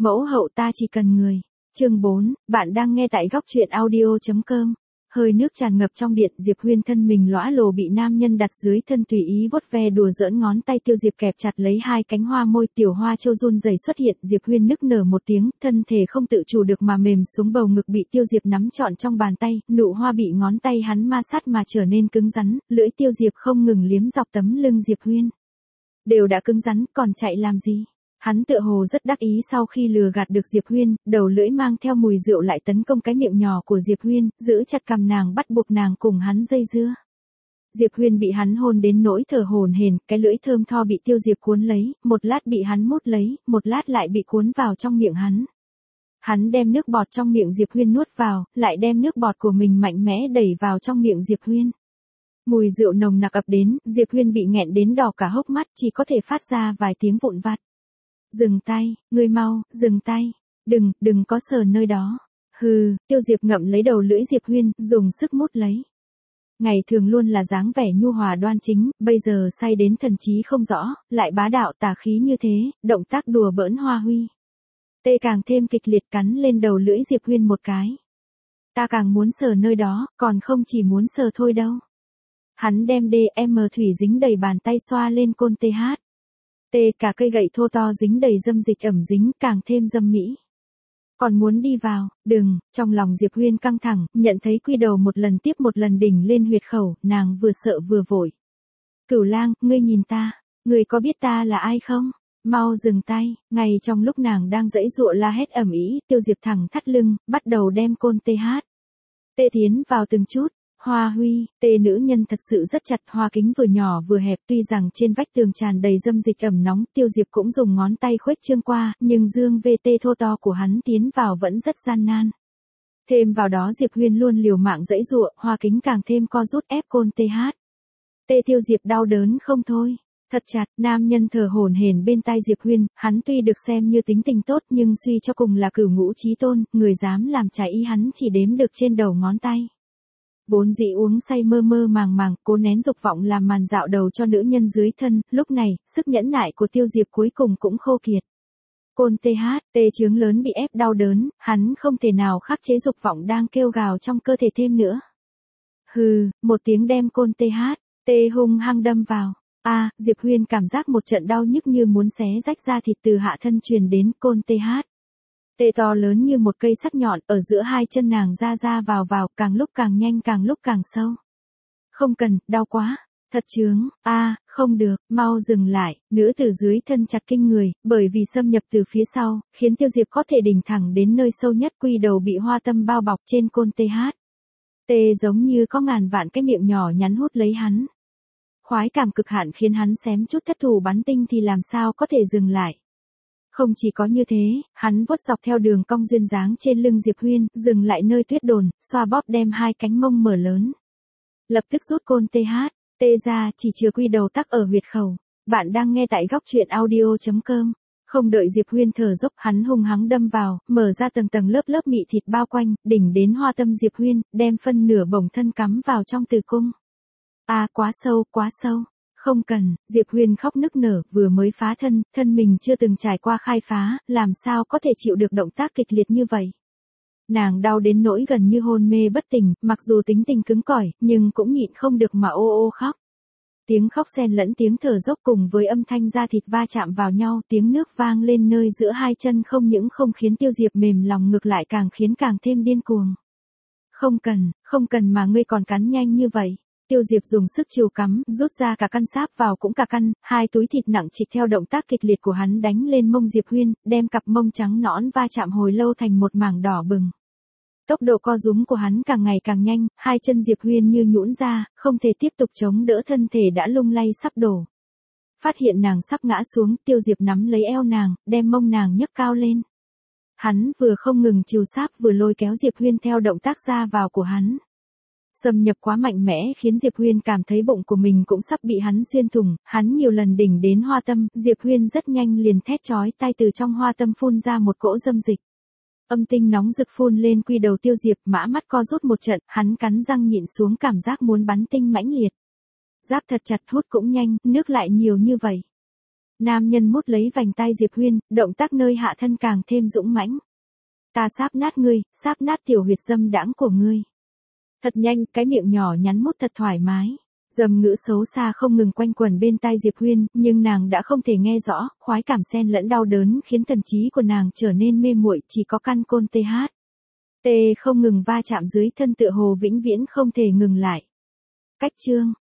Mẫu hậu ta chỉ cần người. Chương 4, bạn đang nghe tại góc truyện audio.com. Hơi nước tràn ngập trong điện, Diệp Huyên thân mình lõa lồ bị nam nhân đặt dưới thân tùy ý vuốt ve đùa giỡn ngón tay. Tiêu Diệp kẹp chặt lấy hai cánh hoa môi, tiểu hoa châu run rẩy xuất hiện. Diệp Huyên nức nở một tiếng, thân thể không tự chủ được mà mềm xuống, bầu ngực bị Tiêu Diệp nắm trọn trong bàn tay, nụ hoa bị ngón tay hắn ma sát mà trở nên cứng rắn, lưỡi Tiêu Diệp không ngừng liếm dọc tấm lưng Diệp Huyên. Đều đã cứng rắn, còn chạy làm gì? Hắn tựa hồ rất đắc ý sau khi lừa gạt được Diệp Huyên, đầu lưỡi mang theo mùi rượu lại tấn công cái miệng nhỏ của Diệp Huyên, giữ chặt cằm nàng bắt buộc nàng cùng hắn dây dưa. Diệp Huyên bị hắn hôn đến nỗi thở hổn hển, cái lưỡi thơm tho bị Tiêu Diệp cuốn lấy, một lát bị hắn mút lấy, một lát lại bị cuốn vào trong miệng hắn. Hắn đem nước bọt trong miệng Diệp Huyên nuốt vào, lại đem nước bọt của mình mạnh mẽ đẩy vào trong miệng Diệp Huyên. Mùi rượu nồng nặc ập đến, Diệp Huyên bị nghẹn đến đỏ cả hốc mắt, chỉ có thể phát ra vài tiếng vụn vặt. Dừng tay, ngươi mau, dừng tay. Đừng có sờ nơi đó. Hừ, Tiêu Diệp ngậm lấy đầu lưỡi Diệp Huyên, dùng sức mút lấy. Ngày thường luôn là dáng vẻ nhu hòa đoan chính, bây giờ say đến thần trí không rõ, lại bá đạo tà khí như thế, động tác đùa bỡn hoa huy. Tê càng thêm kịch liệt cắn lên đầu lưỡi Diệp Huyên một cái. Ta càng muốn sờ nơi đó, còn không chỉ muốn sờ thôi đâu. Hắn đem DM thủy dính đầy bàn tay xoa lên côn TH. Cả cây gậy thô to dính đầy dâm dịch ẩm dính, càng thêm dâm mỹ. Còn muốn đi vào, đừng, trong lòng Diệp Huyên căng thẳng, nhận thấy quy đầu một lần tiếp một lần đỉnh lên huyệt khẩu, nàng vừa sợ vừa vội. Cửu Lang, ngươi nhìn ta, ngươi có biết ta là ai không? Mau dừng tay. Ngay trong lúc nàng đang giãy giụa la hét ầm ĩ, Tiêu Diệp thẳng thắt lưng, bắt đầu đem côn TH. Tiến vào từng chút. Hoa huy, nữ nhân thật sự rất chặt, hoa kính vừa nhỏ vừa hẹp, tuy rằng trên vách tường tràn đầy dâm dịch ẩm nóng, Tiêu Diệp cũng dùng ngón tay khuếch trương qua, nhưng dương VT thô to của hắn tiến vào vẫn rất gian nan. Thêm vào đó Diệp Huyên luôn liều mạng giãy giụa, hoa kính càng thêm co rút ép côn TH. Tiêu Diệp đau đớn không thôi. Thật chặt, nam nhân thở hổn hển bên tai Diệp Huyên, hắn tuy được xem như tính tình tốt nhưng suy cho cùng là cửu ngũ chí tôn, người dám làm trái ý hắn chỉ đếm được trên đầu ngón tay. Vốn dĩ uống say mơ mơ màng màng, cố nén dục vọng làm màn dạo đầu cho nữ nhân dưới thân, lúc này, sức nhẫn nại của Tiêu Diệp cuối cùng cũng khô kiệt. Côn TH, chướng lớn bị ép đau đớn, hắn không thể nào khắc chế dục vọng đang kêu gào trong cơ thể thêm nữa. Hừ, một tiếng đem côn TH, hung hăng đâm vào. Diệp Huyên cảm giác một trận đau nhức như muốn xé rách da thịt từ hạ thân truyền đến côn TH. To lớn như một cây sắt nhọn, ở giữa hai chân nàng ra vào, càng lúc càng nhanh càng lúc càng sâu. Không cần, đau quá, thật chướng, không được, mau dừng lại, nữ tử dưới thân chặt kinh người, bởi vì xâm nhập từ phía sau, khiến Tiêu Diệp có thể đỉnh thẳng đến nơi sâu nhất, quy đầu bị hoa tâm bao bọc trên côn TH. Giống như có ngàn vạn cái miệng nhỏ nhắn hút lấy hắn. Khoái cảm cực hạn khiến hắn xém chút thất thủ bắn tinh thì làm sao có thể dừng lại. Không chỉ có như thế, hắn vuốt dọc theo đường cong duyên dáng trên lưng Diệp Huyên, dừng lại nơi tuyết đồn, xoa bóp đem hai cánh mông mở lớn. Lập tức rút côn TH, ra, chỉ chừa quy đầu tắc ở huyệt khẩu. Bạn đang nghe tại góc truyện audio.com. Không đợi Diệp Huyên thở dốc, hắn hung hăng đâm vào, mở ra tầng tầng lớp lớp mị thịt bao quanh, đỉnh đến hoa tâm Diệp Huyên, đem phân nửa bổng thân cắm vào trong tử cung. Quá sâu, quá sâu. Không cần, Diệp Huyên khóc nức nở, vừa mới phá thân mình chưa từng trải qua khai phá, làm sao có thể chịu được động tác kịch liệt như vậy. Nàng đau đến nỗi gần như hôn mê bất tỉnh, mặc dù tính tình cứng cỏi, nhưng cũng nhịn không được mà ô khóc. Tiếng khóc xen lẫn tiếng thở dốc cùng với âm thanh da thịt va chạm vào nhau, tiếng nước vang lên nơi giữa hai chân không những không khiến Tiêu Diệp mềm lòng ngược lại càng khiến càng thêm điên cuồng. Không cần mà ngươi còn cắn nhanh như vậy. Tiêu Diệp dùng sức chiều cắm, rút ra cả căn sáp vào cũng cả căn, hai túi thịt nặng trịch theo động tác kịch liệt của hắn đánh lên mông Diệp Huyên, đem cặp mông trắng nõn va chạm hồi lâu thành một mảng đỏ bừng. Tốc độ co rúm của hắn càng ngày càng nhanh, hai chân Diệp Huyên như nhũn ra, không thể tiếp tục chống đỡ, thân thể đã lung lay sắp đổ. Phát hiện nàng sắp ngã xuống, Tiêu Diệp nắm lấy eo nàng, đem mông nàng nhấc cao lên. Hắn vừa không ngừng chiều sáp vừa lôi kéo Diệp Huyên theo động tác ra vào của hắn. Xâm nhập quá mạnh mẽ khiến Diệp Huyên cảm thấy bụng của mình cũng sắp bị hắn xuyên thủng, hắn nhiều lần đỉnh đến hoa tâm, Diệp Huyên rất nhanh liền thét chói tai từ trong hoa tâm phun ra một cỗ dâm dịch. Âm tinh nóng rực phun lên quy đầu Tiêu Diệp, mã mắt co rút một trận, hắn cắn răng nhịn xuống cảm giác muốn bắn tinh mãnh liệt. Giáp thật chặt, hút cũng nhanh, nước lại nhiều như vậy. Nam nhân mút lấy vành tai Diệp Huyên, động tác nơi hạ thân càng thêm dũng mãnh. Ta sáp nát ngươi, sáp nát tiểu huyệt dâm đãng của ngươi. Thật nhanh, cái miệng nhỏ nhắn mút thật thoải mái. Dầm ngữ xấu xa không ngừng quanh quẩn bên tai Diệp Huyên, nhưng nàng đã không thể nghe rõ, khoái cảm xen lẫn đau đớn khiến thần trí của nàng trở nên mê muội, chỉ có căn côn TH. T không ngừng va chạm dưới thân tựa hồ vĩnh viễn không thể ngừng lại. Cách chương